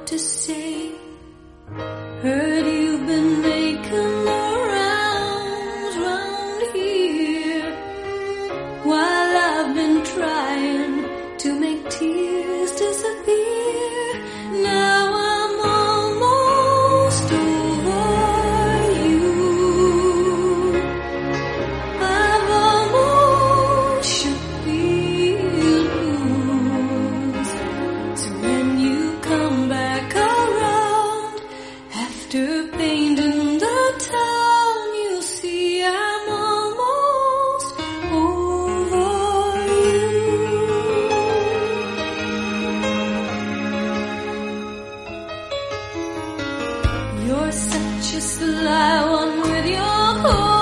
to say. Heard you've been making the rounds round here, while I've been trying to make tears disappear. Now I'm almost over you. I've almost shook these blues. So when you come back around, after painting the town, you'll see I'm almost over you. You're such a sly one with your